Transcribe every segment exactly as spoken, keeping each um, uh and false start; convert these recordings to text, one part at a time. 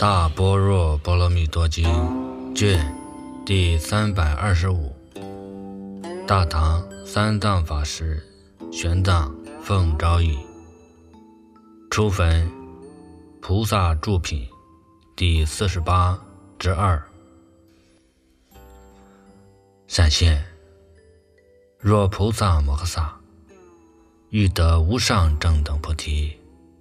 大般若波罗蜜多经卷第三百二十五，大唐三藏法师玄奘奉诏译，初分菩萨住品第四十八之二。闪现，若菩萨摩诃萨欲得无上正等菩提，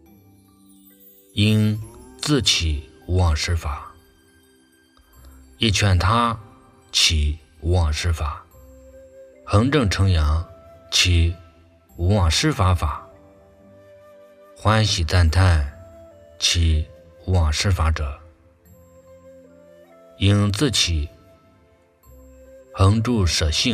应自起无妄施法，亦劝他起无妄施法，恒正称扬起无妄施法法，欢喜赞叹起无妄施法者，应自起恒住舍性，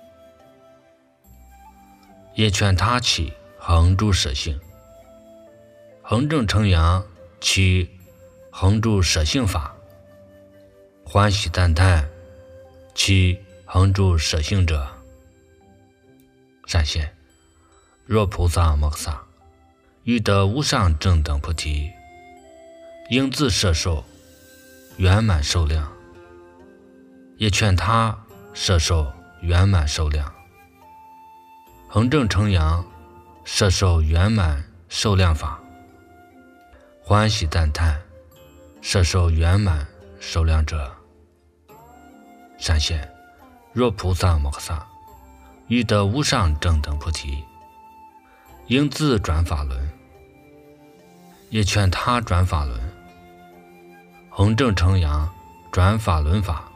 也劝他起恒住舍性，恒正称扬起恒住舍性法，欢喜赞叹其恒住舍性者。闪现，若菩萨摩诃萨欲得无上正等菩提，应自摄受圆满寿量，也劝他摄受圆满寿量，恒正称扬摄受圆满寿量法，欢喜赞叹摄受圆满寿量者。闪现，若菩萨摩诃萨欲得无上正等菩提，应自转法轮，也劝他转法轮，恒正称扬转法轮法，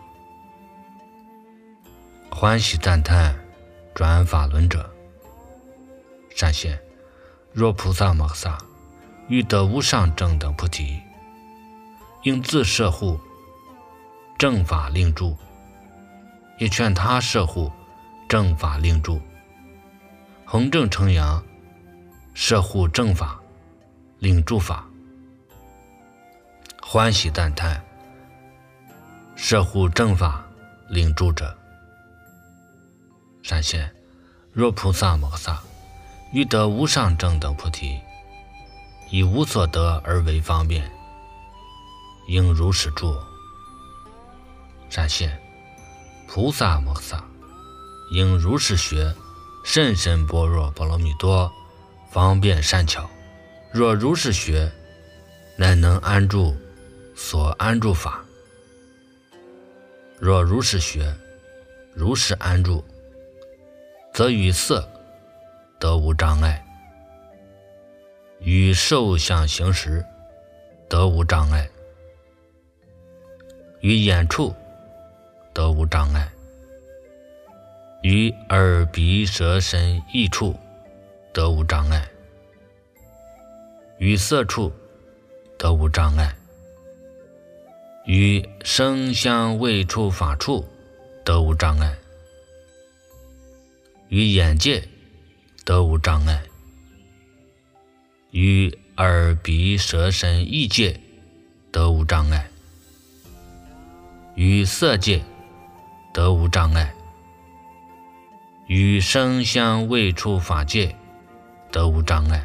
欢喜赞叹转法轮者。闪现，若菩萨摩诃萨欲得无上正等菩提，应自摄护正法令住，也劝他摄护正法令住，恒正称扬摄护正法令住法，欢喜赞叹摄护正法令住者。闪现，若菩萨摩诃萨欲得无上正等菩提，以无所得而为方便，应如是住。闪现，菩萨摩诃萨应如是学甚深般若波罗蜜多方便善巧，若如是学，乃能安住所安住法。若如是学，如是安住，则与色得无障碍，与受想行识得无障碍，与眼处得无障碍，与耳鼻舌身意处得无障碍，与色处得无障碍，与声香味触法处得无障碍，与眼界得无障碍，与耳鼻舌身意界得无障碍，与色界得无障碍，与声香味触法界得无障碍，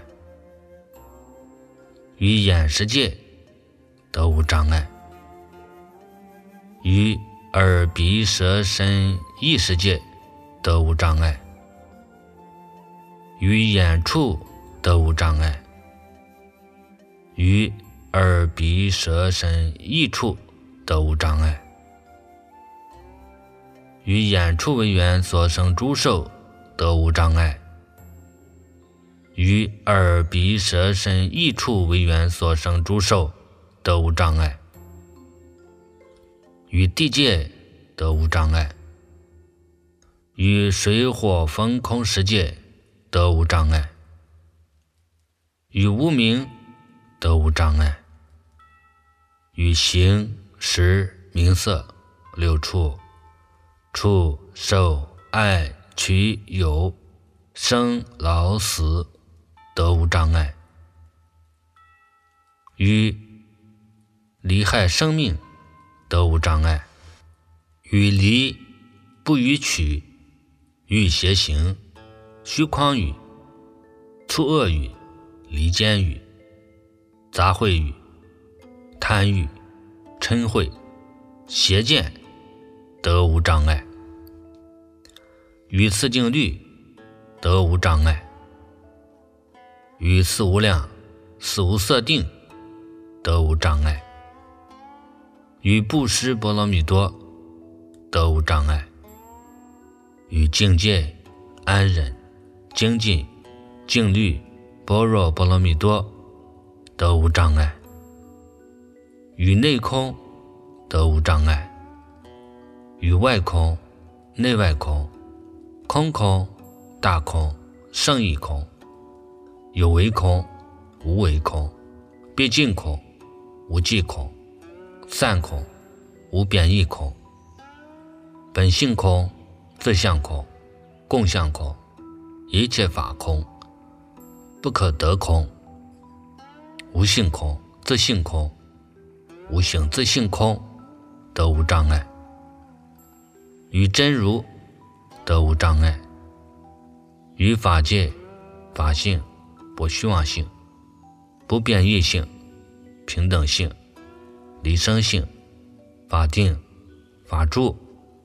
与眼识界得无障碍，与耳鼻舌身意识界得无障碍，与眼处得无障碍，与耳鼻舌身意处得无障碍，与眼处为缘所生诸受得无障碍，与耳鼻舌身意处为缘所生诸受得无障碍，与地界得无障碍，与水火风空十界得无障碍，与无明得无障碍，与形识名色六处触受爱取有生老死得无障碍，与离害生命得无障碍，与离不与取欲邪行虚诳语粗恶语离间语杂秽语贪欲嗔恚、邪见得无障碍；于四境律得无障碍；于四无量、四无色定得无障碍；于布施波罗蜜多得无障碍；于境界、安忍、精进、静虑、般若波罗蜜多得无障碍；于内空得无障碍；于外空、内外空、空空、大空、胜义空、有为空、无为空、毕竟空、无际空、散空、无变异空、本性空、自相空、共相空、一切法空、不可得空、无性空、自性空、无性自性空得无障碍；于真如得无障碍；于法界、法性、不虚妄性、不变异性、平等性、离生性、法定、法住、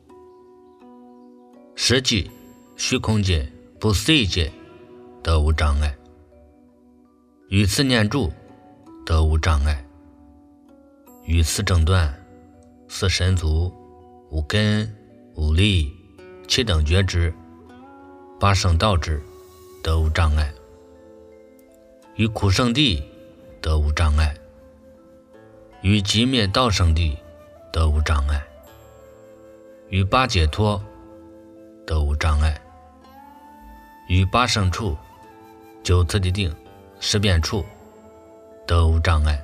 实际、虚空界、不思议界得无障碍；于四念住得无障碍；于四正断、四神足、五根、五力、七等觉知、八圣道智得无障碍；于苦圣地得无障碍；于极灭道圣地得无障碍；于八解脱得无障碍；于八圣处、九次第定、十遍处得无障碍；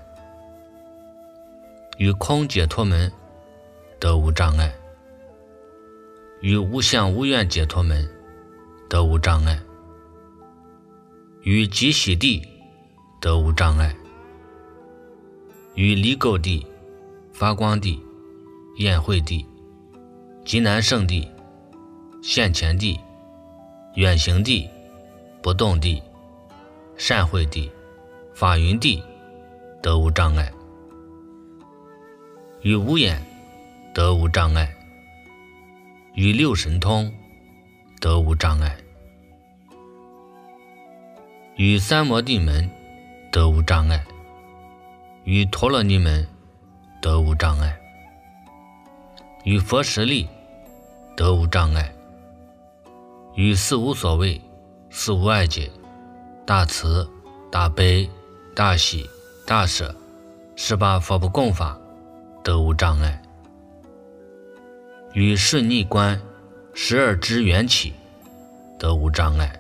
于空解脱门得无障碍；于无相无愿解脱门得无障碍；于极喜地得无障碍；于离垢地、发光地、宴会地、极难胜地、现前地、远行地、不动地、善会地、法云地得无障碍；于无眼得无障碍；于六神通得无障碍；于三摩地门得无障碍；于陀罗尼门得无障碍；于佛实力得无障碍；于四无所谓、四无碍解、大慈、大悲、大喜、大舍、十八佛不共法得无障碍；于顺逆观、十二支缘起得无障碍；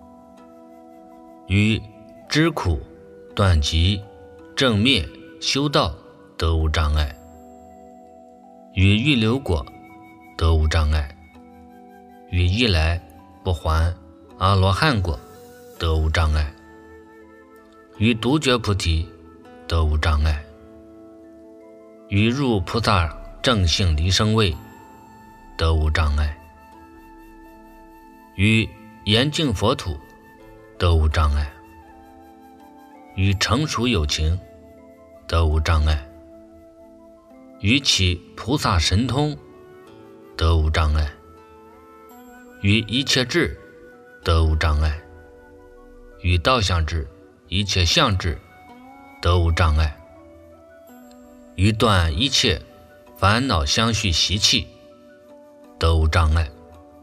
于知苦、断集、正灭、修道得无障碍；于预流果得无障碍；于一来不还阿罗汉果得无障碍；于独觉菩提得无障碍；于入菩萨正性离生位得无障碍；于严净佛土得无障碍；于成熟有情得无障碍；于起菩萨神通得无障碍；于一切智得无障碍；于道相智、一切相智得无障碍；于断一切烦恼相续习气得无障碍；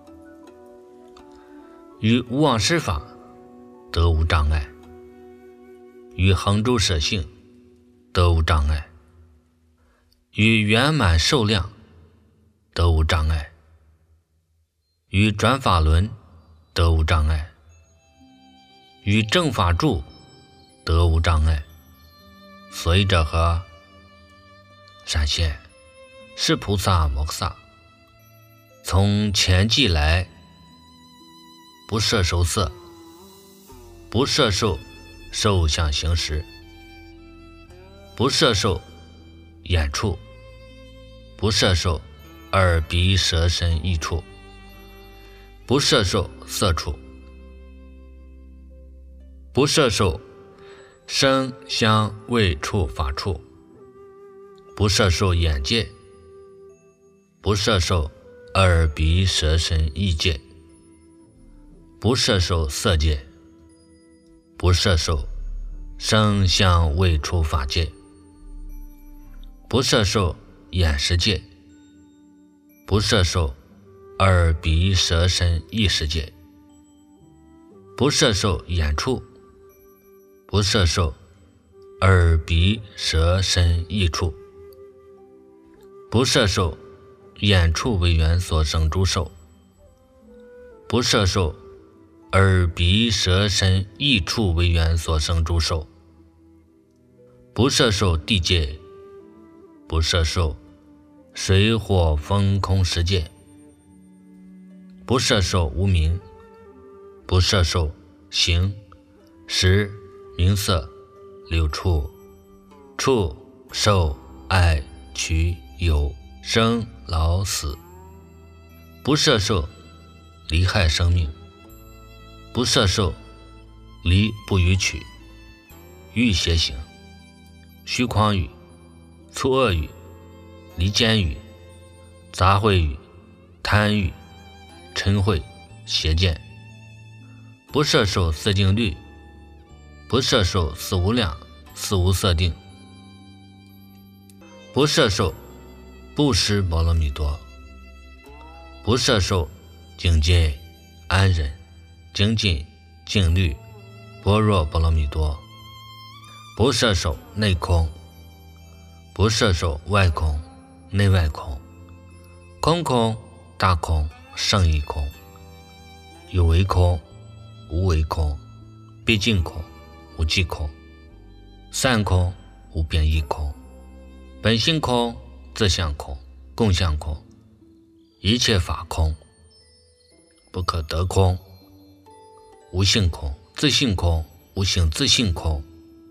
于无妄施法得无障碍；于恒诸舍性得无障碍；于圆满寿量得无障碍；于转法轮得无障碍；于正法住得无障碍。所以者何？闪现是菩萨摩诃萨从前际来，不摄受色，不摄受受想行识，不摄受眼处，不摄受耳鼻舌身意处，不摄受色处，不摄受声香味触法处， 不摄受眼界，不摄受耳鼻舌身意界，不摄受色界，不摄受声香味触法界，不摄受眼识界，不摄受耳鼻舌身意识界，不摄受眼触，不摄受耳鼻舌身意触，不摄受眼触为缘所生诸受，不摄受耳鼻舌身意触为缘所生诸受，不摄受地界，不摄受水火风空十界，不摄受无明，不摄受形识名色六处触受爱取有生老死，不摄受离害生命，不摄受离不与取，欲邪行，虚诳语，粗恶语，离间语，杂秽语，贪欲，嗔恚，邪见，不摄受四境律，不摄受四无量，四无色定，不摄受布施波罗蜜多，不摄受精进安忍精进静虑般若波罗蜜多，不摄受内空，不摄受外空内外空，空空大空胜义空，有为空无为空，毕竟空无际空，散空无变异空，本性空自相空共相空，一切法空不可得空，无性空自性空无性自性空，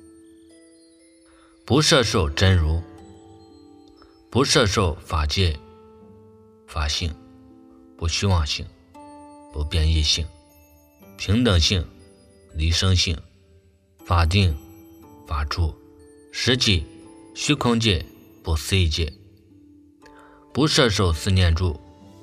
不摄受真如，不摄受法界法性，不虚妄性，不变异性，平等性离生性，法定法住实际虚空界不思议界，不摄受四念住，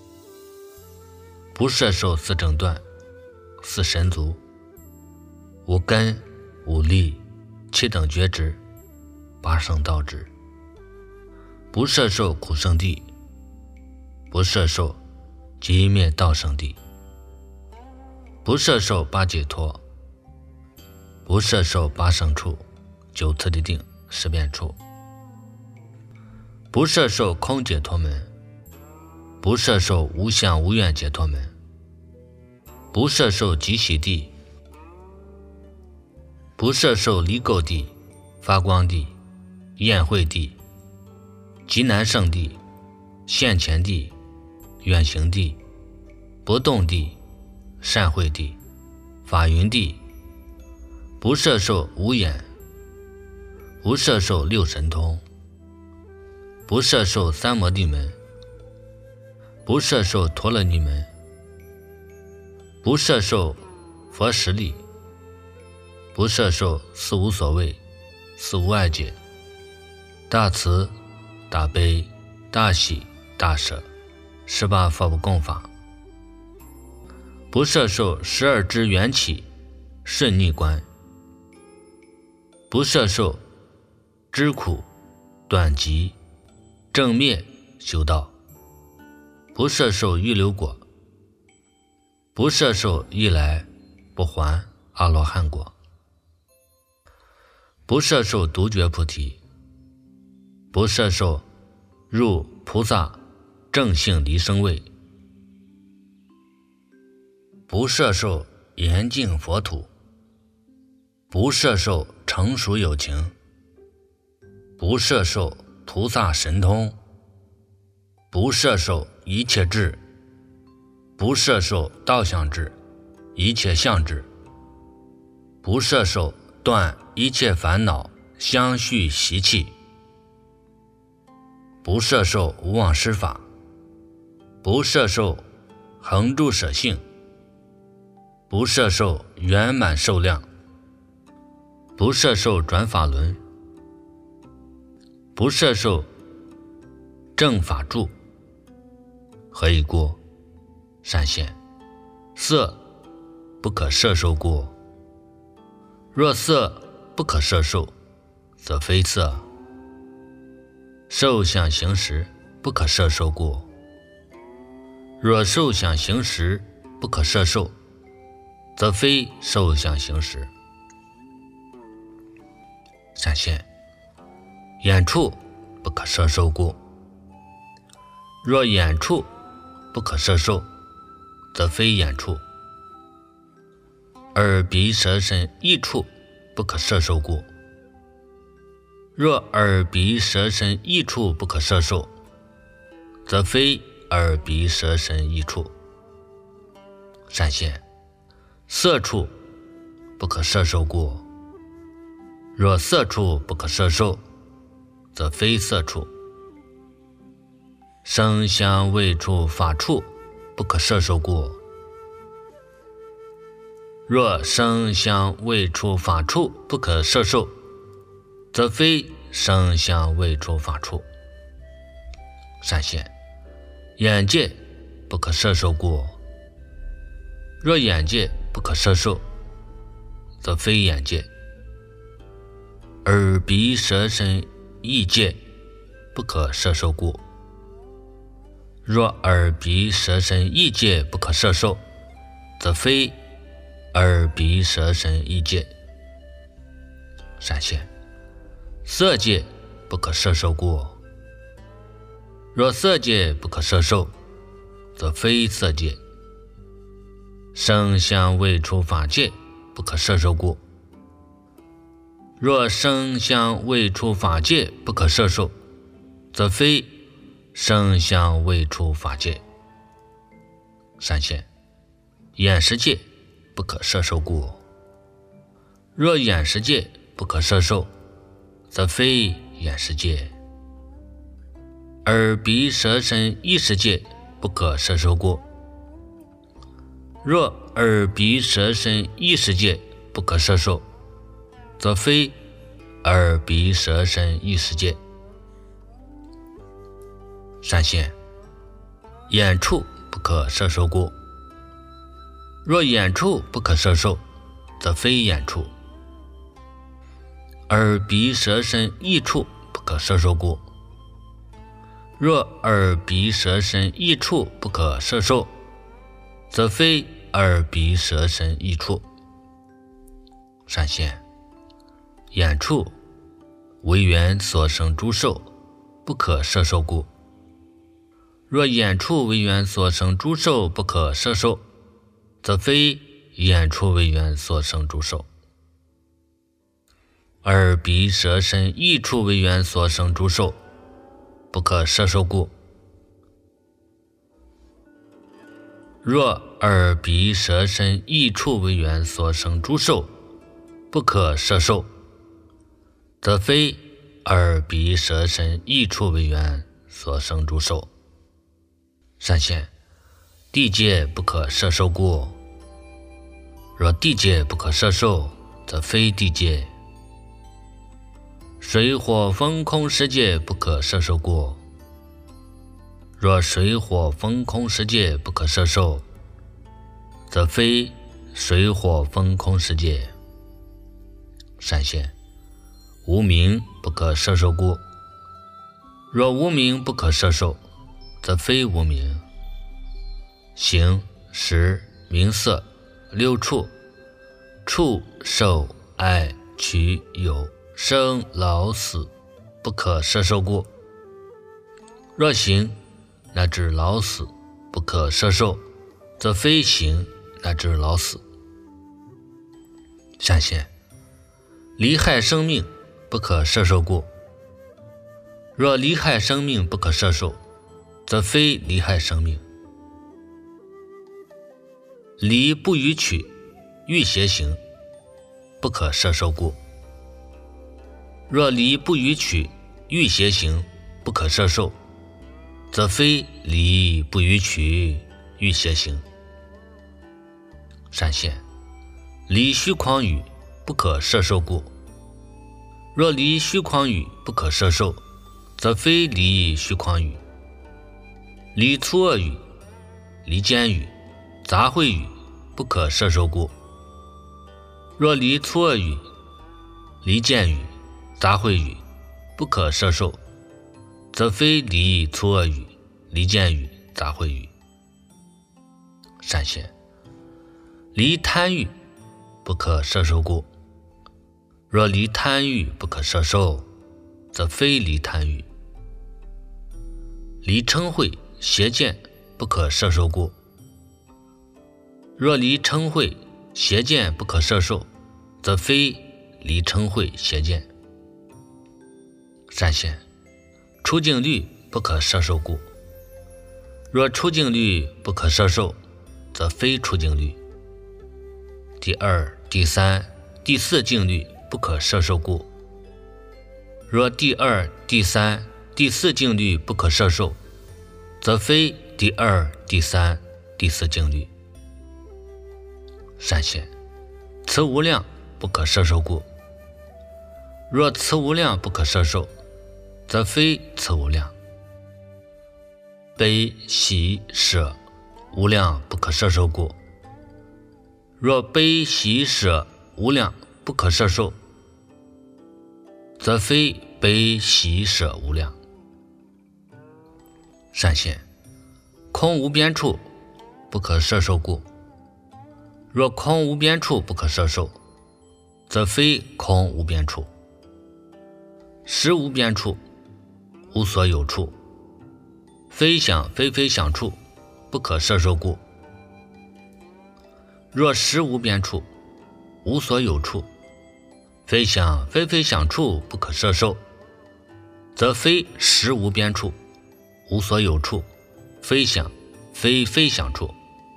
不摄受四正断四神足，无根无力七等觉知八圣道知，不摄受苦圣地，不摄受极灭道圣地，不摄受八解脱，不摄受八圣处九次第定十变处，不摄受空解脱门，不摄受无相无愿解脱门，不摄受极喜地，不摄受离垢地发光地宴会地极难胜地现前地远行地不动地善会地法云地，不摄受无眼，不摄受六神通，不摄受三摩地门，不摄受陀罗尼门，不摄受佛实力，不摄受四无所谓四无碍解大慈大悲大喜大舍十八佛不共法，不摄受十二支缘起顺逆观，不摄受知苦断集正灭修道，不摄受预流果，不摄受一来不还阿罗汉果，不摄受独觉菩提，不摄受入菩萨正性离生位，不摄受严净佛土，不摄受成熟有情，不摄受菩萨神通，不摄受一切智，不摄受道相智一切相智，不摄受断一切烦恼相续习气，不摄受无妄施法，不摄受恒住舍性，不摄受圆满寿量，不摄受转法轮，不摄受正法住，何以故？善现。色不可摄受故。若色不可摄受，则非色。受想行识不可摄受故。若受想行识不可摄受，则非受想行识。善现。眼处不可摄受故。若眼处不可摄受，则非眼处。耳鼻舌身意处不可摄受故。若耳鼻舌身意处不可摄受，则非耳鼻舌身意处。善现。色处不可摄受故。若色处不可摄受，则非色处。声香味触法处不可摄受故。若声香味触法处不可摄受，则非声香味触法处。善现。眼界不可摄受故。若眼界不可摄受，则非眼界。耳鼻舌身意界不可摄受故。若耳鼻舌身意界不可摄受，则非耳鼻舌身意界。善现。色界不可摄受故。若色界不可摄受，则非色界。声香味触法界不可摄受故。若声香味触法界不可摄受，则非声香味触法界。善现。眼识界不可摄受故。若眼识界不可摄受，则非眼识界。耳鼻舌身意识界不可摄受故。若耳鼻舌身意识界不可摄受，则非耳鼻舌身意识界。善现。眼处不可摄受故。若眼处不可摄受，则非眼处。耳鼻舌身意处不可摄受故。若耳鼻舌身意处不可摄受，则非耳鼻舌身意处。善现。眼处为缘所生诸受不可摄受故。若眼处为缘所生诸受不可摄受，则非眼处为缘所生诸受。耳鼻舌身意处为缘所生诸受不可摄受故。若耳鼻舌身意处为缘所生诸受不可摄受，则非耳鼻舌身意处为缘所生诸受。善现。地界不可摄受故。若地界不可摄受，则非地界。水火风空世界不可摄受故。若水火风空世界不可摄受，则非水火风空世界。善现。无明不可摄受故。若无明不可摄受，则非无明。形识名色六处，触受爱取有生老死不可摄受故。若行乃至老死不可摄受，则非行乃至老死。善现。离害生命不可摄受故。若离害生命不可摄受，则非离害生命。离不与取欲邪行不可摄受故。若离不与取欲邪行不可摄受，则非离不与取欲邪行。善现。离虚诳语不可摄受故。若离虚诳语不可摄受，则非离虚诳语。 离粗恶语、离间语、杂秽语，不可摄受故。若离粗恶语、离间语、杂秽语，不可摄受，则非离粗恶语、离间语、杂秽语。善现，离贪欲，不可摄受故。若离贪欲不可摄受，则非离贪欲。离嗔恚、邪见，不可摄受故。若离嗔恚、邪见不可摄受，则非离嗔恚、邪见。善现，出境律不可摄受故。若出境律不可摄受，则非出境律。第二、第三、第四境律不可摄受故。若第二、第三、第四境律不可摄受，则非第二、第三、第四境律。善现，此无量不可摄受故。若此无量不可摄受，则非此无量。悲喜舍无量不可摄受故。若悲喜舍无量不可摄受，则非悲喜舍无量。善现，空无边处不可摄受故。若空无边处不可摄受，则非空无边处。实无边处，无所有处，非想非非想处，不可摄受故。若实无边处，无所有处，非想非非想处，不可摄受，则非实无边处，无所有处，非想非非想处。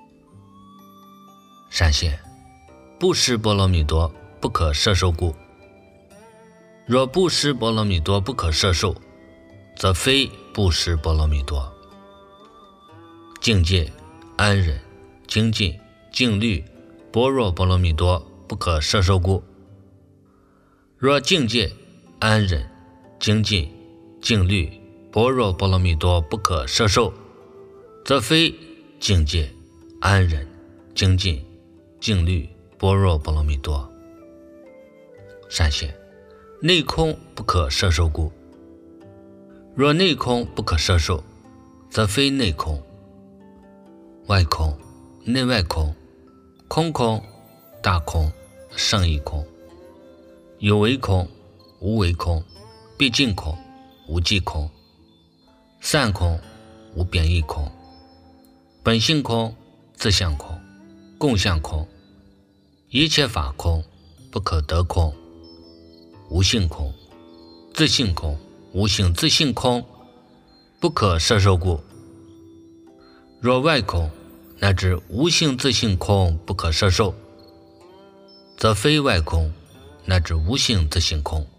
善现，布施波罗蜜多不可摄受故。若布施波罗蜜多不可摄受，则非布施波罗蜜多。境界、安忍、精进、静虑、般若波罗蜜多不可摄受故。若境界、安忍、精进、静虑、般若波罗蜜多不可摄受，则非境界、安忍、精进、静虑、般若波罗蜜多。善现，内空不可摄受故。若内空不可摄受，则非内空。外空、内外空、空空、大空、胜义空、有为空、无为空、毕竟空、无际空、散空、无变异空、本性空、自相空、共相空、一切法空、不可得空、无性空、自性空、无性自性空，不可摄受故。若外空乃至无性自性空不可摄受，则非外空乃至无性自性空。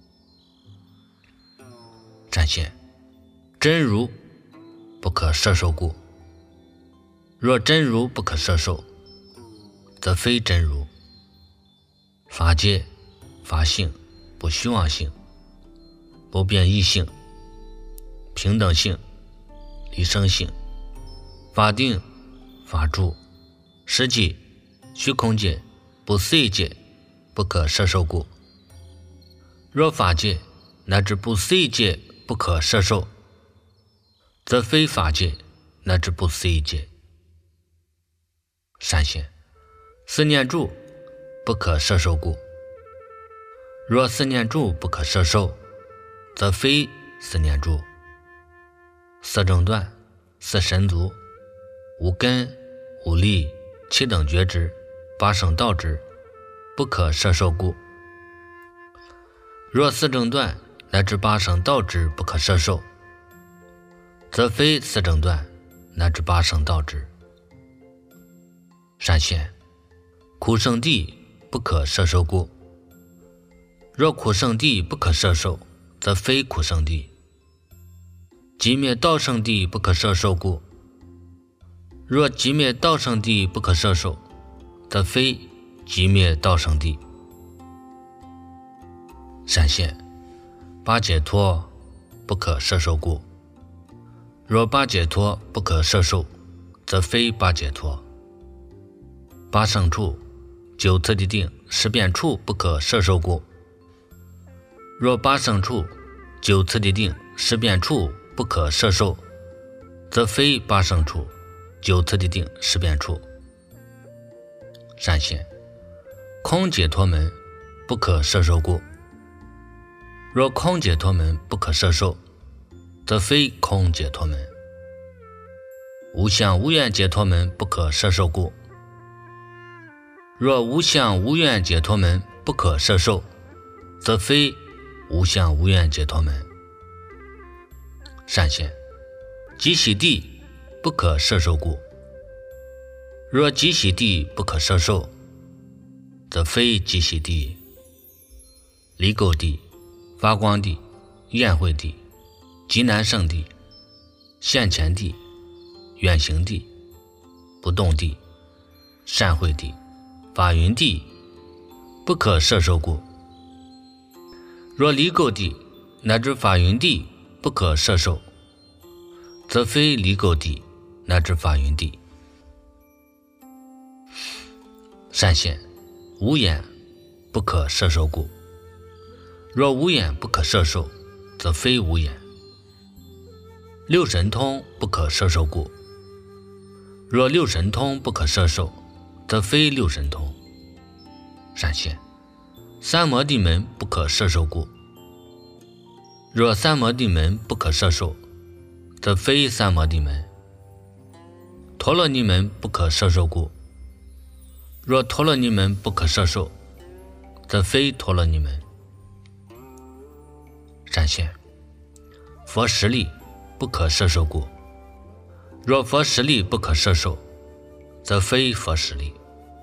善现，真如不可摄受故。若真如不可摄受，则非真如。法界、法性、不虚妄性、不变异性、平等性、离生性、法定、法住、实际、虚空界、不思议界不可摄受故。若法界乃至不思议界不可摄受，则非法界乃至不思议界。善现，四念住不可摄受故。若四念住不可摄受，则非四念住。四正断、四神足、无根、无力、七等觉支、八圣道支不可摄受故。若四正断乃至八圣道支不可摄受，则非四正断乃至八圣道支。善现，苦圣地不可摄受故。若苦圣地不可摄受，则非苦圣地。寂灭道圣地不可摄受故。若寂灭道圣地不可摄受，则非寂灭道圣地。善现，八解脱不可摄受故。 若八解脱不可摄受，则非八解脱。八胜处、九次第定、十变处不可摄受故。若八胜处、九次第定、十变处不可摄受，则非八胜处、九次第定、十变处。善现空解脱门不可摄受故。若空解脱门不可摄受，则非空解脱门。无相无愿解脱门不可摄受故。若无相无愿解脱门不可摄受，则非无相无愿解脱门。善现极喜地不可摄受故。若极喜地不可摄受，则非极喜地。离垢地、发光地、宴会地、极难胜地、现前地、远行地、不动地、善会地、法云地不可摄受故。若离垢地乃至法云地不可摄受，则非离垢地乃至法云地。善现无眼不可摄受故。若无眼不可摄受，则非无眼。六神通不可摄受故。若六神通不可摄受，则非六神通。善现三摩地门不可摄受故。若三摩地门不可摄受，则非三摩地门。陀罗尼门不可摄受故。若陀罗尼门不可摄受，则非陀罗尼门。善现佛实力不可摄受故。若佛实力不可摄受，则非佛实力。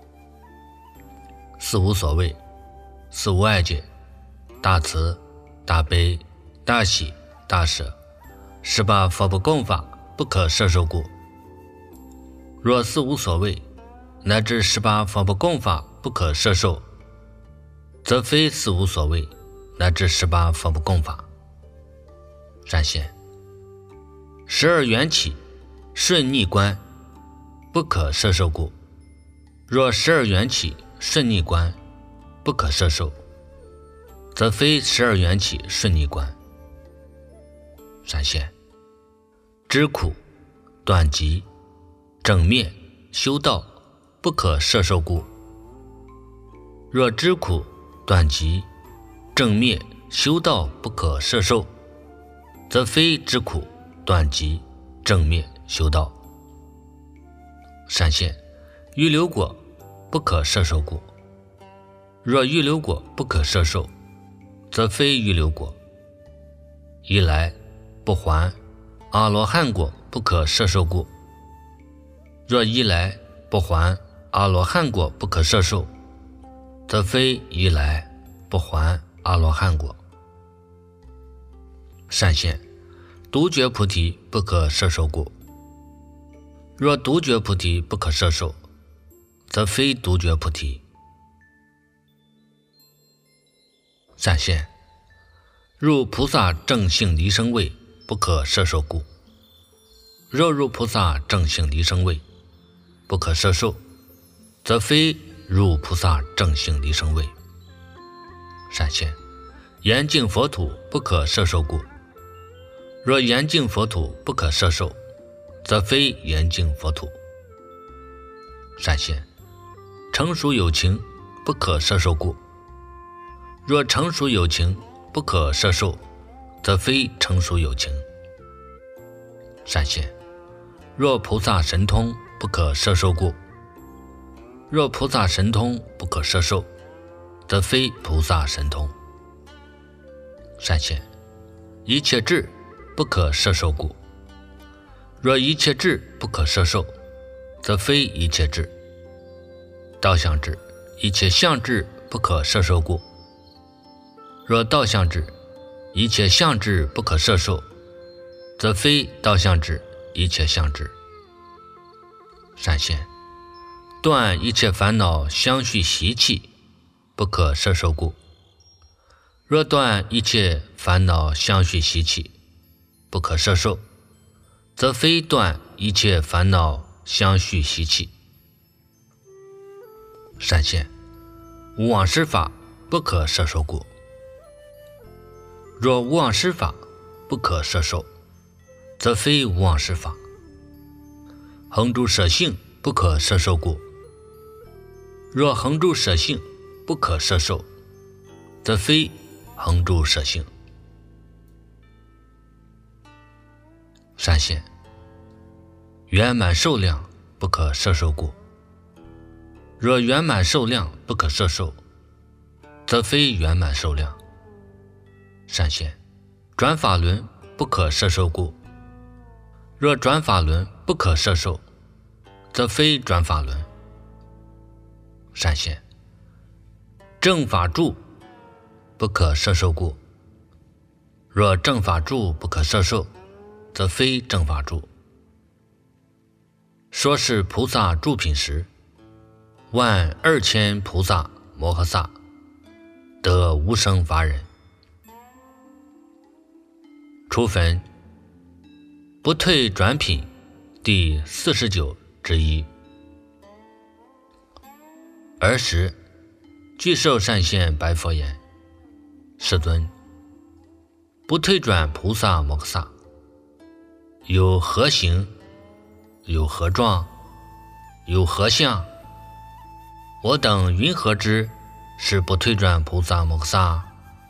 四无所谓、四无碍解、大慈、大悲、大喜、大舍，十八佛不共法不可摄受故。若四无所谓乃至十八佛不共法不可摄受，则非四无所谓乃至十八佛不共法。善现十二缘起顺逆观不可摄受故。若十二缘起顺逆观不可摄受，则非十二缘起顺逆观。善现知苦、断集、整灭、修道不可摄受故。若知苦、断集、正灭、修道不可摄受，则非知苦、断集、正灭、修道。善现预流果不可摄受故。若预流果不可摄受，则非预流果。一来不还阿罗汉果不可摄受故。若一来不还阿罗汉果不可摄受，则非一来不还阿罗汉果。善现独觉菩提不可摄受故。若独觉菩提不可摄受，则非独觉菩提。善现入菩萨正性离生位不可摄受故。若入菩萨正性离生位不可摄受，则非入菩萨正性离生位。善现严净佛土不可摄受故。若严净佛土不可摄受，则非严净佛土。善现成熟有情不可摄受故。若成熟有情不可摄受，则非成熟有情。善现若菩萨神通不可摄受故。若菩萨神通不可摄受，则非菩萨神通。善现一切智不可摄受故。若一切智不可摄受，则非一切智。道相智、一切相智不可摄受故。若道相智、一切相智不可摄受，则非道相智、一切相智。善现断一切烦恼相续习气不可摄受故。若断一切烦恼相续习气不可摄受， 则非断一切烦恼相续习气。善现，无妄施法不可摄受故。若无妄施法不可摄受，则非无妄施法。恒住舍性不可摄受故。若恒住舍性不可摄受，则非恒住舍性。善现，圆满寿量不可摄受故。若圆满寿量不可摄受，则非圆满寿量。善现，转法轮不可摄受故。若转法轮不可摄受，则非转法轮。善现，正法住不可摄受故。若正法住不可摄受，则非正法住。说是菩萨住品时，万二千菩萨摩诃萨得无生法忍。初分不退转品第四十九之一。尔时具寿善现白佛言：世尊，不退转菩萨摩诃萨有何形，有何状，有何相？我等云何知是不退转菩萨摩诃萨？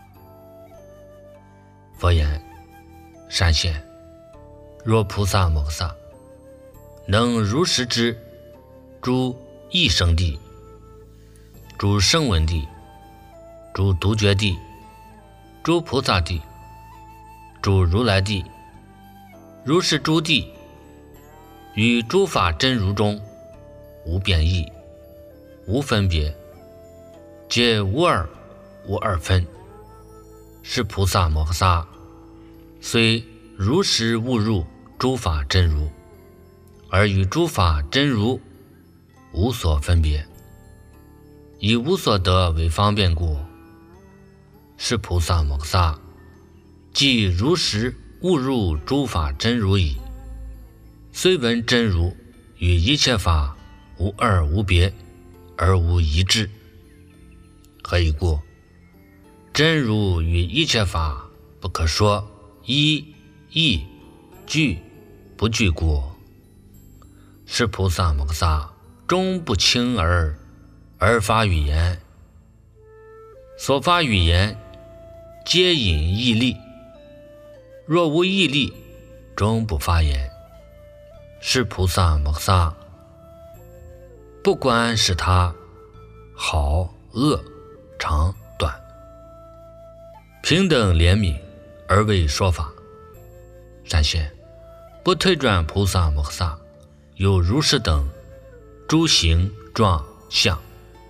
佛言：善现，若菩萨摩诃萨能如实知诸异生地、诸声闻地、诸独觉地、诸菩萨地、诸如来地，如是诸地与诸法真如中无变异，无分别，皆无二无二分，是菩萨摩诃萨虽如实悟入诸法真如，而与诸法真如无所分别，以无所得为方便故，是菩萨摩诃萨即如实悟入诸法真如矣。虽闻真如与一切法无二无别，而无一致。何以故？真如与一切法不可说一异具不具故，是菩萨摩诃萨终不轻而而发语言，所发语言皆引义力，若无义力，终不发言。是菩萨摩诃萨不管是他好恶长短，平等怜悯而为说法。善现，不退转菩萨摩诃萨有如是等诸形状相，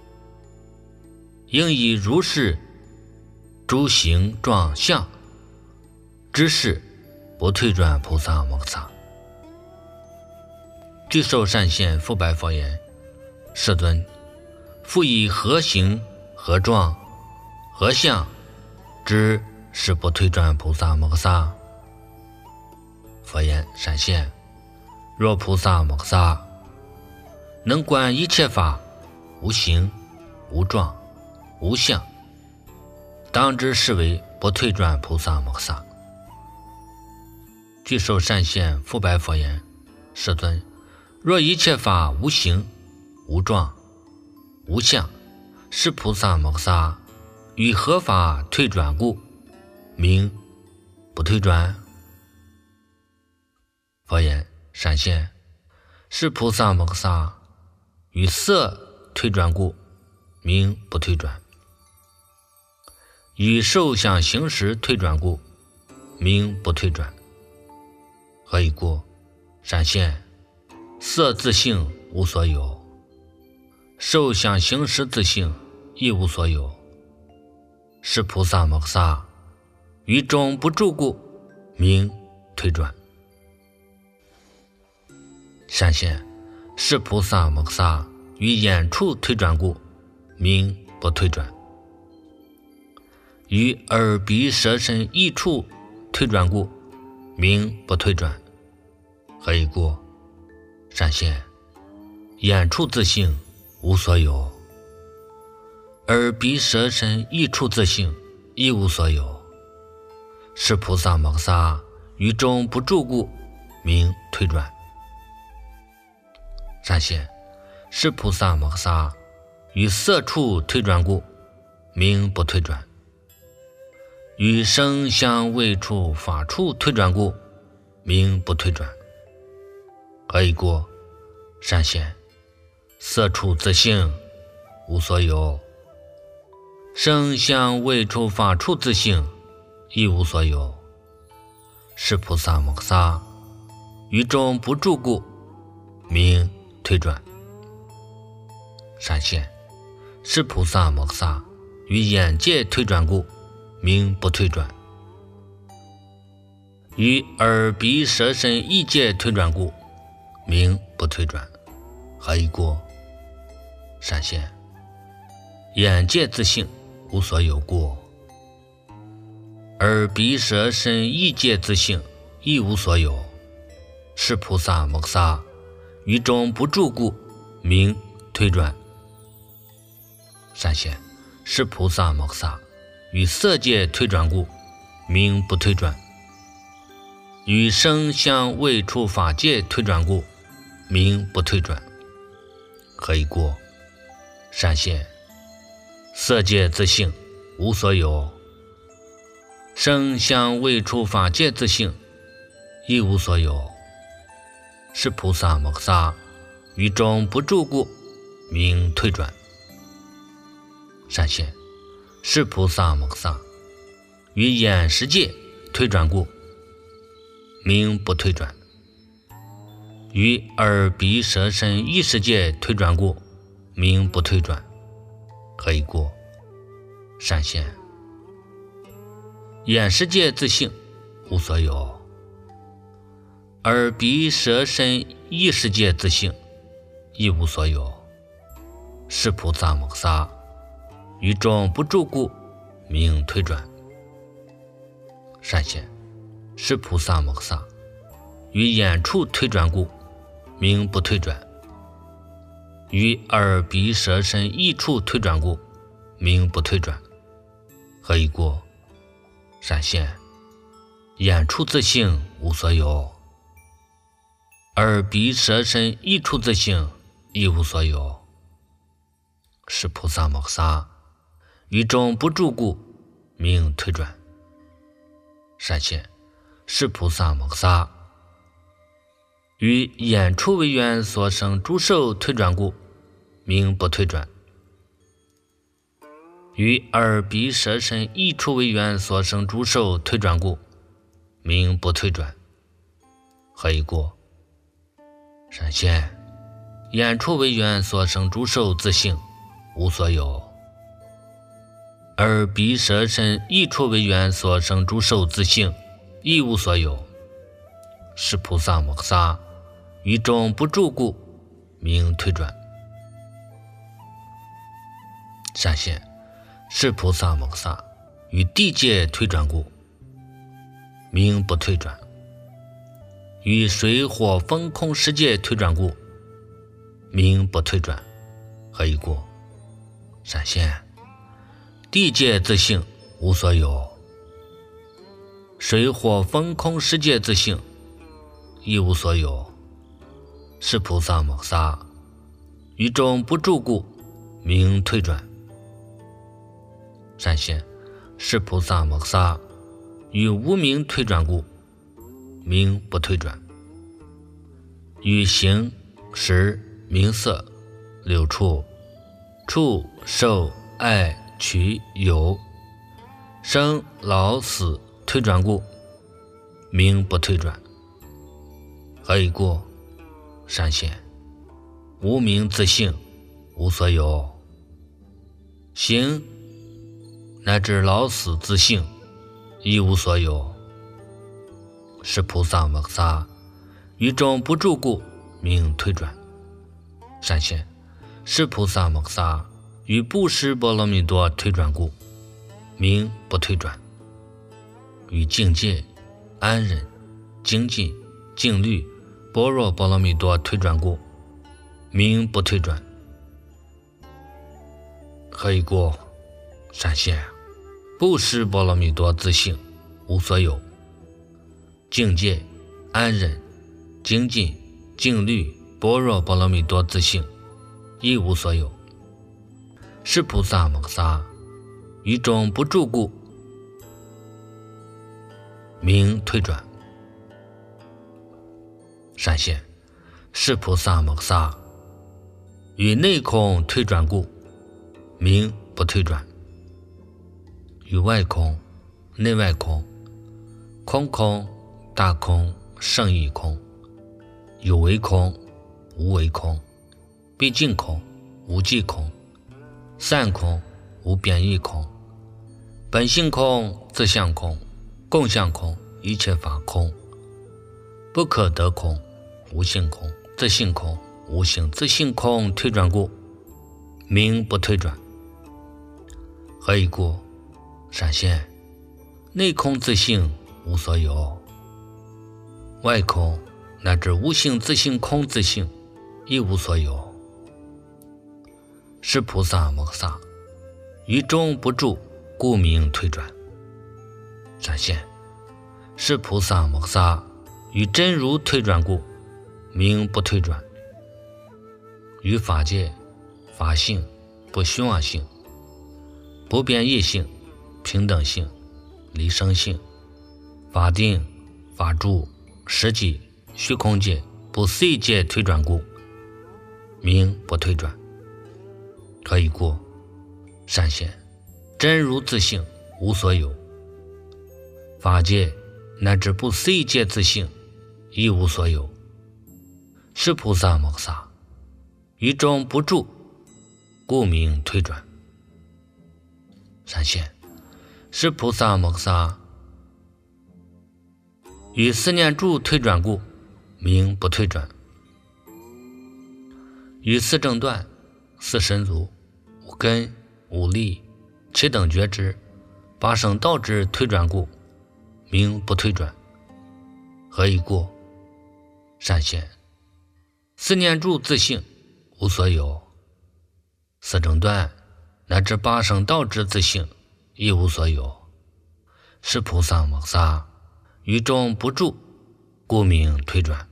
应以如是诸形状相之事不退转菩萨摩诃萨。具寿善现复白佛言：世尊，复以何形何状何相之是不退转菩萨摩诃萨？佛言：善现，若菩萨摩诃萨能观一切法无形无状无相，当知是为不退转菩萨摩诃萨。具寿善现复白佛言：世尊，若一切法无形无状无相，是菩萨摩诃萨与何法退转故，名不退转？佛言：善现，是菩萨摩诃萨与色退转故，名不退转；与受想行识退转故，名不退转。何以故？善现，色自性无所有，受想行识自性亦无所有，是菩萨摩诃萨于中不住故，名退转。善现，是菩萨摩诃萨于眼处退转故，名不退转；于耳鼻舌身意处退转故，名不退转； 何以故？善现眼处自性，无所有；耳鼻舌身意处自性，亦无所有。是菩萨摩萨于中不住故，名退转。善现是菩萨摩萨于色处退转故，名不退转。于声香味触法处退转故，名不退转。何以故？善现色处自性，无所有；声香味触法处自性，亦无所有。是菩萨摩萨于中不住故，名退转。善现是菩萨摩萨于眼界退转故，名不退转。于耳鼻舌身意界退转故，名不退转。何以故？善现眼界自性，无所有故；耳鼻舌身意界自性，亦无所有。是菩萨摩萨于中不住故，名退转。善现是菩萨摩萨于色界退转故，名不退转。于声香味触法界退转故，名不退转。何以故？善现色界自性，无所有；声香味触法界自性，亦无所有。是菩萨摩萨于中不住故，名退转。善现是菩萨摩萨于眼识界退转故，名不退转。于耳鼻舌身意识界退转故，名不退转。何以故？善现眼识界自性，无所有；耳鼻舌身意识界自性，亦无所有。是菩萨摩萨于中不住故，名退转。善现是菩萨摩萨于眼处退转故，名不退转。于耳鼻舌身意处退转故，名不退转。何以故？善现眼处自性，无所有；耳鼻舌身意处自性，亦无所有。是菩萨摩萨于中不住故，名退转。善现是菩萨摩萨于眼处为缘所生诸受退转故，名不退转。于耳鼻舌身意处为缘所生诸受退转故，名不退转。何以故？善现眼处为缘所生诸受自性，无所有；耳鼻舌身意处为缘所生诸受自性，亦无所有。是菩萨摩萨于中不住故，名退转。善现是菩萨摩萨于地界退转故，名不退转。于水火风空世界退转故，名不退转。何以故？善现地界自性，无所有；水火风空世界自性，亦无所有。是菩萨摩萨于中不住故，名退转。善现是菩萨摩萨于无明退转故，名不退转。于形识名色六处触受爱取有生老死退转故，名不退转。何以故？善现无明自性，无所有；形乃至老死自性，亦无所有。是菩萨摩萨于中不住故，名退转。善现是菩萨摩萨于布施波罗蜜多退转故，名不退转。于境界安忍精进静虑般若波罗蜜多退转故，名不退转。何以故？闪现不识波罗蜜多自性，无所有。境界、安忍、精进、静虑般若波罗蜜多自性，亦无所有。是菩萨摩萨于中不住故，名退转。闪现是菩萨摩萨于内空退转故，名不退转。于外空、内外空、空空、大空、胜义空、有为空、无为空、毕竟空、无际空、散空、无变异空、本性空、自相空、共相空、一切法空、不可得空、无性空、自性空、无性自性空退转故，名不退转。何以故？闪现内空自性无所有，外空乃至无性自性空自性亦无所有。是菩萨摩萨于中不住，故名退转。闪现是菩萨摩萨于真如退转故，名不退转。于法界、法性、不虚妄性、不变异性、平等性、离生性、法定、法住、实际、虚空界、不思议界退转故，名不退转。何以故？闪现真如自性无所有，法界乃至不思议界自性亦无所有。是菩萨摩萨于中不住，故名退转。闪现是菩萨摩萨于四念住退转故，名不退转。于四正断、四神足、五根、五力、七等觉知、八圣道之退转故，名不退转。何以故？闪现四念住自性无所有，四正断乃至八圣道之自性亦无所有。是菩萨摩萨于中不住，故名退转。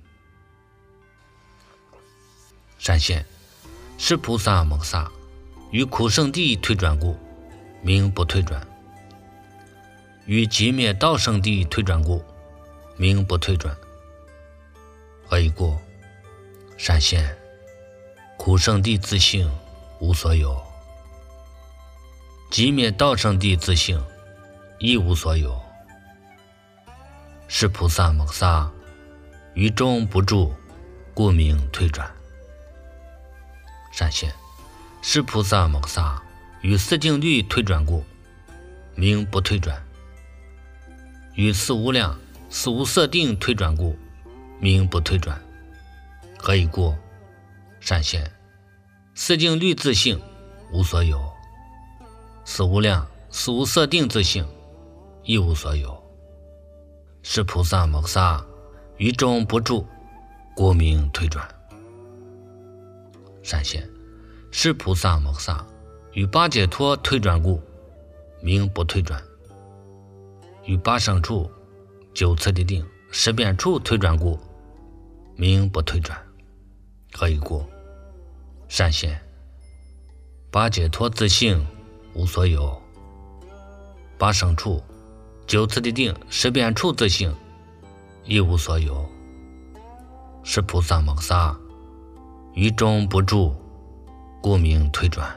闪现是菩萨摩萨于苦圣地退转故，名不退转。于极灭道圣地退转故，名不退转。何以故？闪现苦圣地自性无所有，极灭道圣地自性亦无所有。是菩萨摩萨于中不住，故名退转。闪现是菩萨摩萨于四静虑退转故，名不退转。于四无量、四无色定退转故，名不退转。何以故？闪现四静虑自性无所有，四无量、四无色定自性亦无所有。是菩萨摩萨于中不住，故名退转。闪现是菩萨摩萨于八解脱退转故，名不退转。于八圣处、九次第定、十变处退转故，名不退转。何以故？闪现八解脱自性无所有，八圣处、九次第定、十变处自性亦无所有。是菩萨摩萨于中不住，故名退转。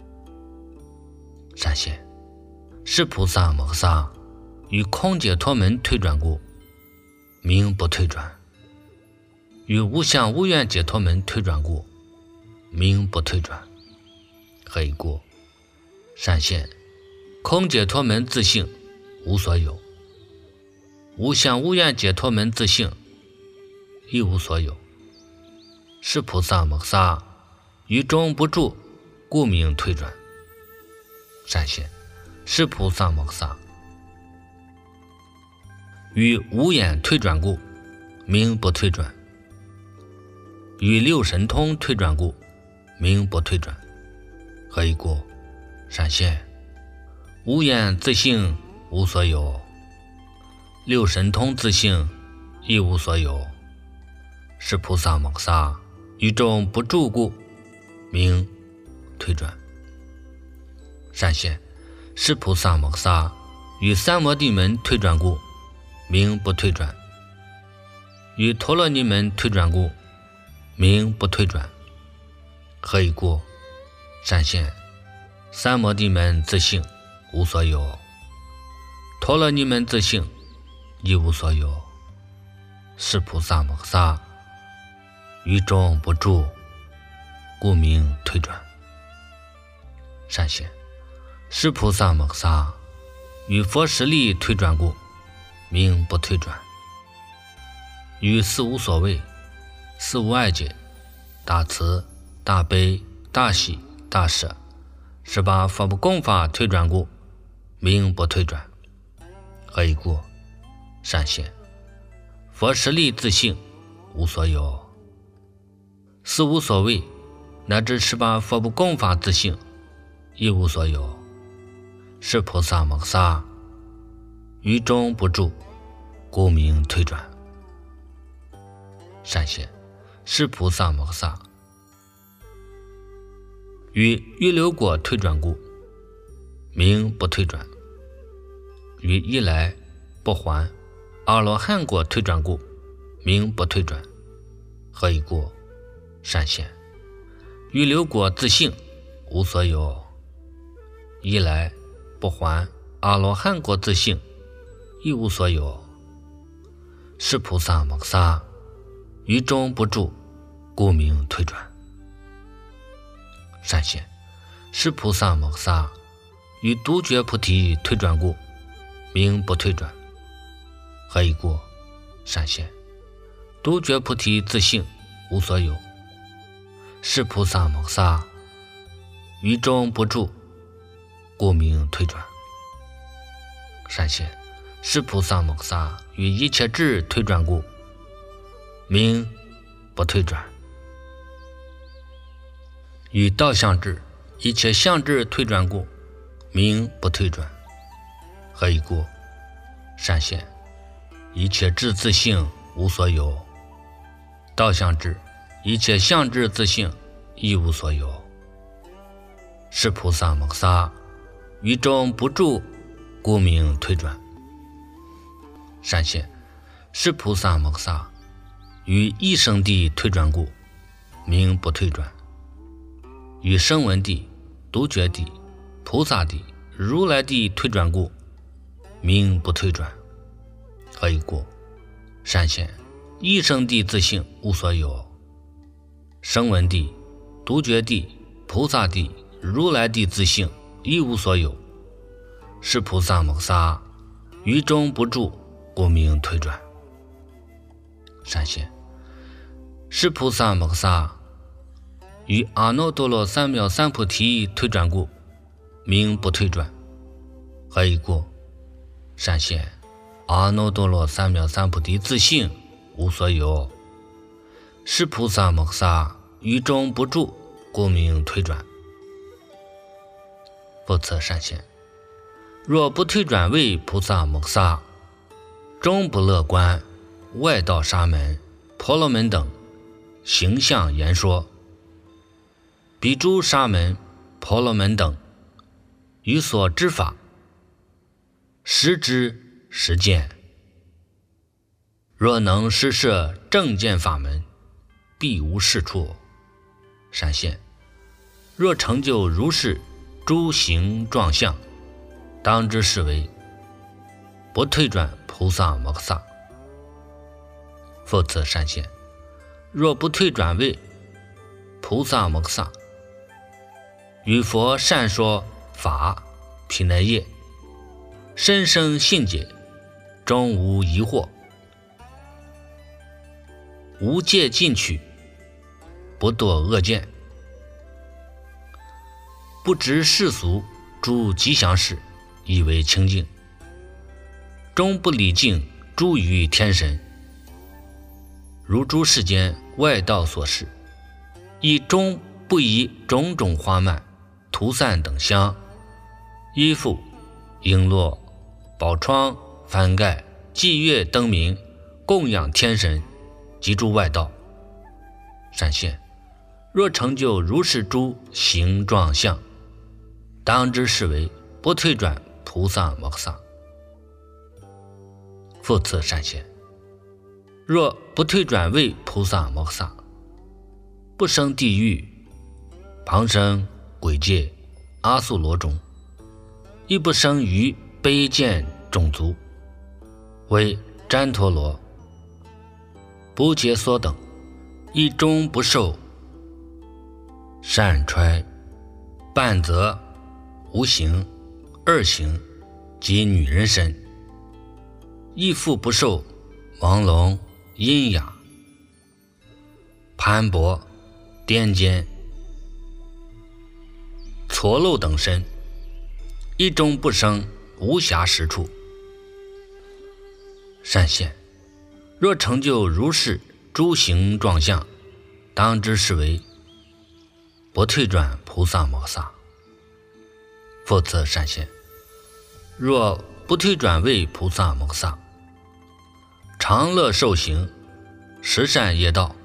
闪现是菩萨摩萨于空解脱门退转故，名不退转。于无相无愿解脱门退转故，名不退转。何以故？闪现空解脱门自性无所有，无相无愿解脱门自性亦无所有。是菩萨摩萨于中不住，故名退转。闪现是菩萨摩萨于无眼退转故，名不退转。 与六神通退转故，名不退转。何以故？闪现无言自性，无所有。六神通自性，亦无所有。是菩萨摩萨于众不住故，名退转。闪现是菩萨摩萨与三摩地门退转故，名不退转。与陀罗尼门退转故，名不退转。何以故？闪现三摩地门自性，无所有。陀罗尼门自性，亦无所有。是菩萨摩萨于众不住，故名退转。闪现是菩萨摩萨与佛实力退转故，名不退转。于四无所谓、四无碍解、大慈、大悲、大喜、大舍十八佛不共法退转故，名不退转。何以故？闪现佛实力自性，无所有。四无所谓乃至十八佛不共法自性，亦无所有。是菩萨摩萨于中不住，故名退转。闪现是菩萨摩萨于预流果退转故，名不退转。于一来不还阿罗汉果退转故，名不退转。何以故？闪现预流果自性，无所有。一来不还阿罗汉果自性，亦无所有。是菩萨摩萨于中不住，故名退转。闪现是菩萨摩萨于独觉菩提退转故，名不退转。何以故？闪现独觉菩提自性，无所有。是菩萨摩萨于中不住，故名退转。闪现是菩萨摩萨于一切智退转故，名不退转。与道相智、一切相智退转故，名不退转。何以故？闪现一切智自性，无所有。道相智、一切相智自性，亦无所有。是菩萨摩萨于中不住，故名退转。闪现是菩萨摩萨于一生地退转故，名不退转。与声闻地、独觉地、菩萨地、如来地退转故，名不退转。何以故？闪现一生地自性，无所有。声闻地、独觉地、菩萨地、如来地自性，亦无所有。是菩萨摩萨于中不住，故名退转。闪现是菩萨摩萨于阿耨多罗三藐三菩提退转故，名不退转。何以故？闪现阿耨多罗三藐三菩提自性，无所有。是菩萨摩萨于中不住，故名退转。复次闪现若不退转为菩萨摩萨，终不乐观外道沙门、婆罗门等形象言说，彼诸沙门、婆罗门等于所知法，实知实见。若能施设正见法门，必无是处。闪现若成就如是诸行状相，当知是为不退转菩萨摩萨。复次闪现若不退转为菩萨摩萨，与佛善说法毗奈耶，深生信解，终无疑惑，无戒禁取，不堕恶见，不执世俗诸吉祥事，以为清净，终不礼敬诸于天神， 如诸世间外道所示，以中不以种种花蔓、涂散等香、衣服、璎珞、宝窗、幡盖、祭月灯明，供养天神及诸外道。善现，若成就如是诸形状相，当知是为不退转菩萨摩诃萨。复次善现，若不退转为菩萨摩诃萨，不生地狱，旁生鬼界、阿宿罗中，亦不生于卑贱种族，为旃陀罗、不解所等，亦终不受善揣、半则、无形、二形及女人身，亦复不受王龙、阴雅、盘帛、颠肩、错漏等身，亦终不生无暇实处。善现，若成就如是诸形状相，当知是为不退转菩萨摩诃萨。复次善现，若不退转为菩萨摩诃萨，常乐受行，十善业道，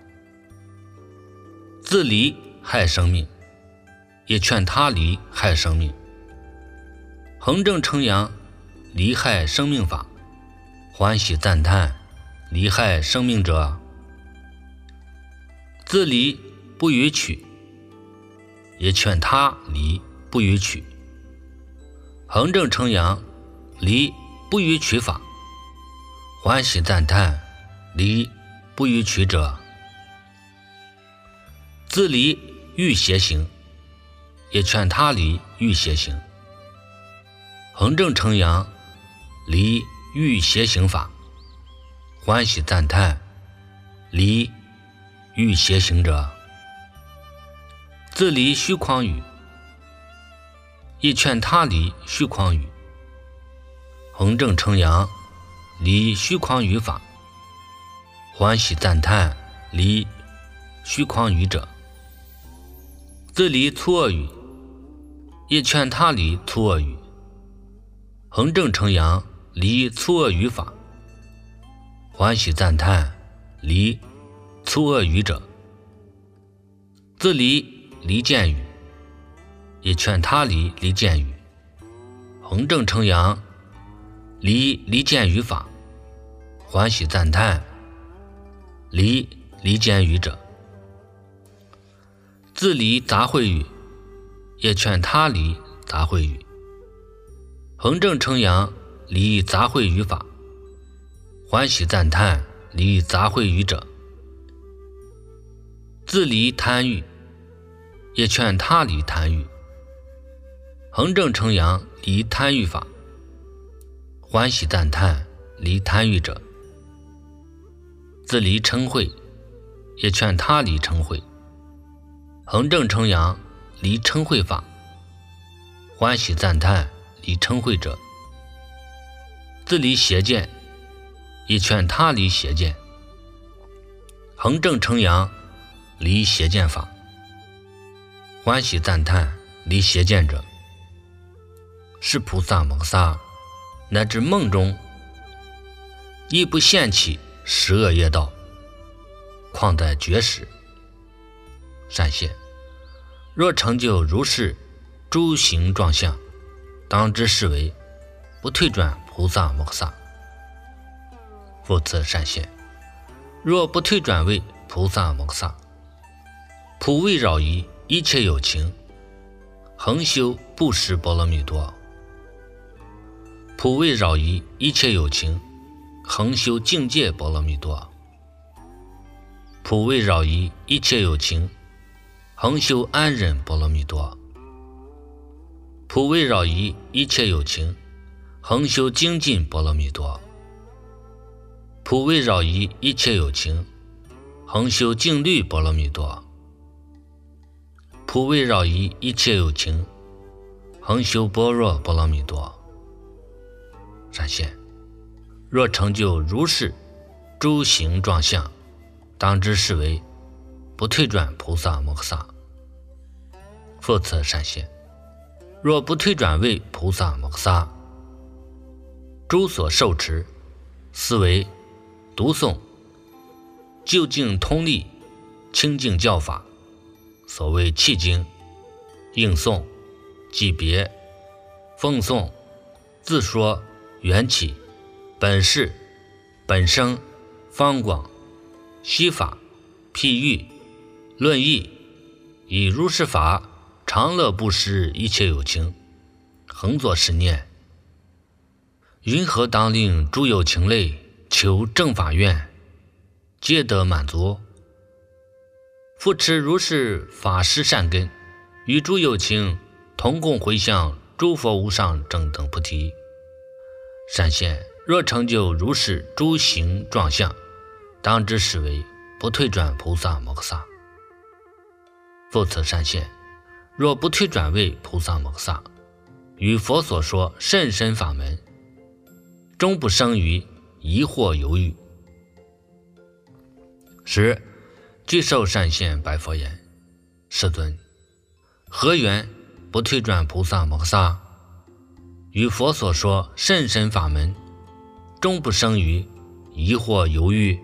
自离害生命，也劝他离害生命，恒正称扬离害生命法，欢喜赞叹离害生命者，自离不予取，也劝他离不予取，恒正称扬离不予取法，欢喜赞叹离不予取者，自离欲邪行，也劝他离欲邪行，恒正称扬离欲邪行法，欢喜赞叹离欲邪行者，自离虚诳语，亦劝他离虚诳语，恒正称扬离虚诳语法，欢喜赞叹离虚诳语者，自离粗恶语，亦劝他离粗恶语，恒正称扬离粗恶语法，欢喜赞叹离粗恶语者，自离离见语，也劝他离离见语，恒正称扬离离见语法，欢喜赞叹离离见语者，自离杂秽语，也劝他离杂秽语，恒正称扬离杂秽语法，欢喜赞叹离杂秽语者，自离贪欲，也劝他离贪欲，恒正称扬离贪欲法，欢喜赞叹离贪欲者，自离嗔恚，也劝他离嗔恚，恒正称扬离嗔恚法，欢喜赞叹离嗔恚者，自离邪见，也劝他离邪见，恒正称扬离邪见法，欢喜赞叹离邪见者，是菩萨摩诃萨乃至梦中亦不现起十恶业道，况在觉时。善现，若成就如是诸形状相，当知是为不退转菩萨摩诃萨。复次善现，若不退转为菩萨摩诃萨，普为扰夷一切有情，恒修布施波罗蜜多，普为扰夷一切有情，恒修境界波罗蜜多，普为扰夷一切有情，恒修安忍波罗蜜多，普为扰夷一切有情，恒修精进波罗蜜多，普为扰夷一切有情，恒修净律波罗蜜多，普为扰夷一切有情，恒修般若波罗蜜多。善现，若成就如是诸形状相， 当知是为不退转菩萨摩诃萨。复次善现，若不退转为菩萨摩诃萨，诸所受持，斯为读诵究竟通力清净教法，所谓契经、应诵、记别、奉诵、自说、缘起、本事、本生、方广、悉法、譬喻、论义，以如是法常乐不失一切有情，恒作是念：云何当令诸有情类求正法愿，皆得满足？复持如是法施善根，与诸有情同共回向诸佛无上正等菩提。善现，若成就如是诸行状相，当知是为不退转菩萨摩诃萨。复次善现，若不退转为菩萨摩诃萨，与佛所说甚深法门，终不生于疑惑犹豫。十具受善现白佛言：世尊，何缘不退转菩萨摩诃萨？与佛所说甚深法门，终不生于疑惑犹豫。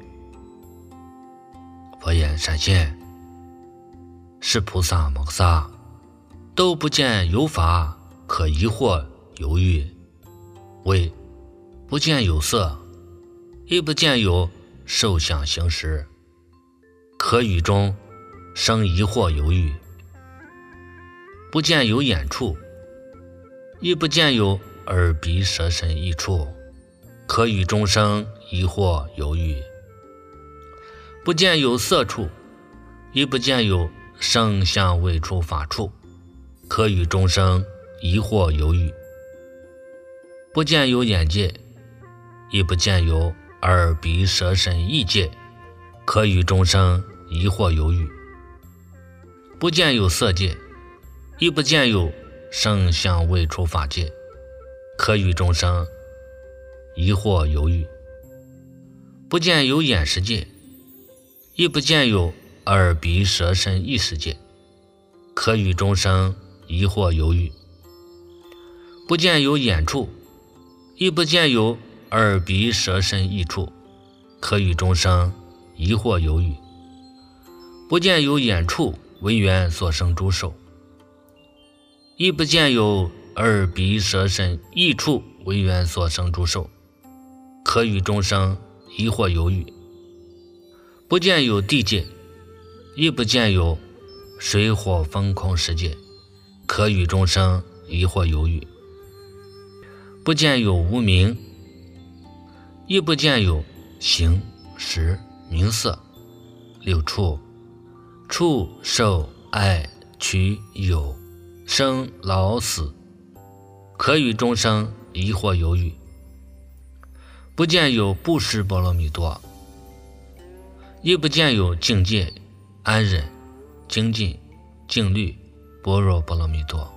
佛言：善现，是菩萨摩诃萨都不见有法可疑惑犹豫，为不见有色，亦不见有受想行识，可与中生疑惑犹豫；不见有眼处，亦不见有耳鼻舌身意处，可与中生疑惑犹豫；不见有色处，亦不见有声香味触法处，可与中生疑惑犹豫；不见有眼界，亦不见有耳鼻舌身意界，可与众生疑惑犹豫；不见有色界，亦不见有声香味触法界，可与众生疑惑犹豫；不见有眼识界，亦不见有耳鼻舌身意识界，可与众生疑惑犹豫；不见有眼处，亦不见有耳鼻舌身意处，可与众生疑惑犹豫；不见有眼处为缘所生诸受，亦不见有耳鼻舌身意处为缘所生诸受，可与众生疑惑犹豫；不见有地界，亦不见有水火风空世界，可与众生疑惑犹豫；不见有无明，亦不见有形识名色六处触受爱取有生老死，可与众生疑惑犹豫；不见有布施波罗蜜多，亦不见有境界安忍精进静虑般若波罗蜜多，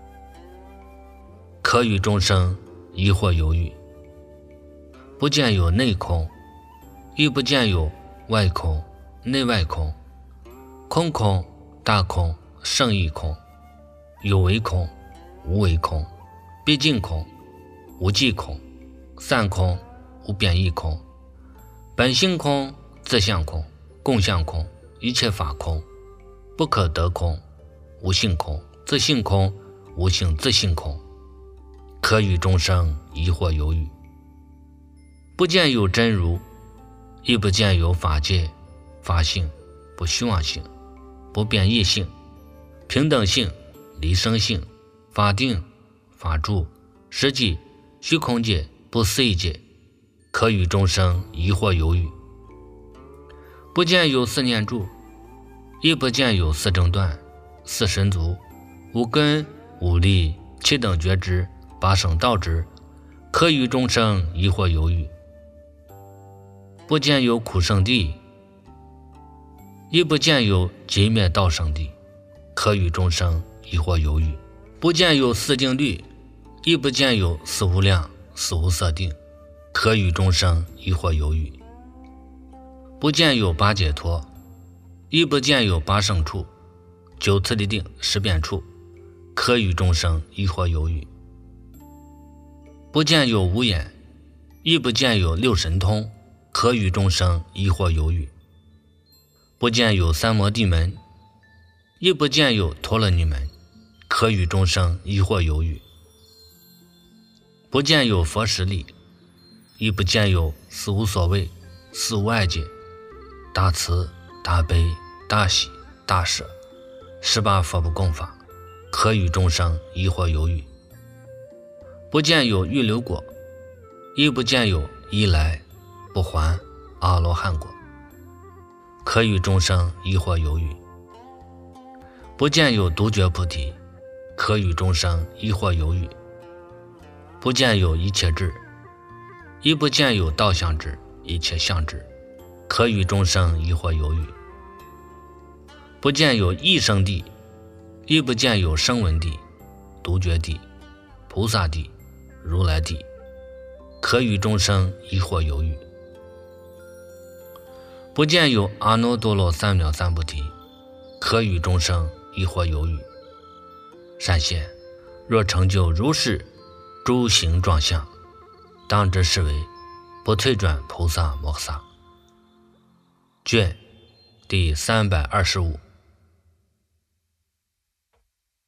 可与众生疑惑犹豫；不见有内空，亦不见有外空内外空，空空大空胜义空，有为空无为空，毕竟空无际空，散空无变异空，本性空自相空共相空一切法空，不可得空无性空自性空无性自性空，可与众生疑惑犹豫；不见有真如，亦不见有法界法性不虚妄性不变异性平等性离生性法定法住实际虚空界不思议界，可与众生疑惑犹豫；不见有四念住，亦不见有四正断四神足五根五力七等觉知八圣道知，可与众生疑惑犹豫；不见有苦圣地，亦不见有极灭道圣地，可与众生疑惑犹豫；不见有四定律，亦不见有四无量四无色定，可与众生疑惑犹豫； 不见有八解脱，亦不见有八胜处，九次第定，十变处，可与众生疑惑有余。不见有五眼，亦不见有六神通，可与众生疑惑有余。不见有三摩地门，亦不见有陀罗尼门，可与众生疑惑有余。不见有佛实力，亦不见有四无所谓、四无碍界、大慈、大悲、大喜、大舍、十八佛不共法，可与众生疑惑有余。不见有预流果，亦不见有一来不还阿罗汉果，可与众生疑惑有余。不见有独觉菩提，可与众生疑惑有余。不见有一切智，亦不见有道相智、一切相智，可与众生疑惑有余。不见有异生地，亦不见有声闻地、独觉地、菩萨地、如来地，可与众生疑惑有余。不见有阿耨多罗三藐三菩提，可与众生疑惑有余。善现，若成就如是诸行状相，当知是为不退转菩萨摩诃萨。卷第三百二十五。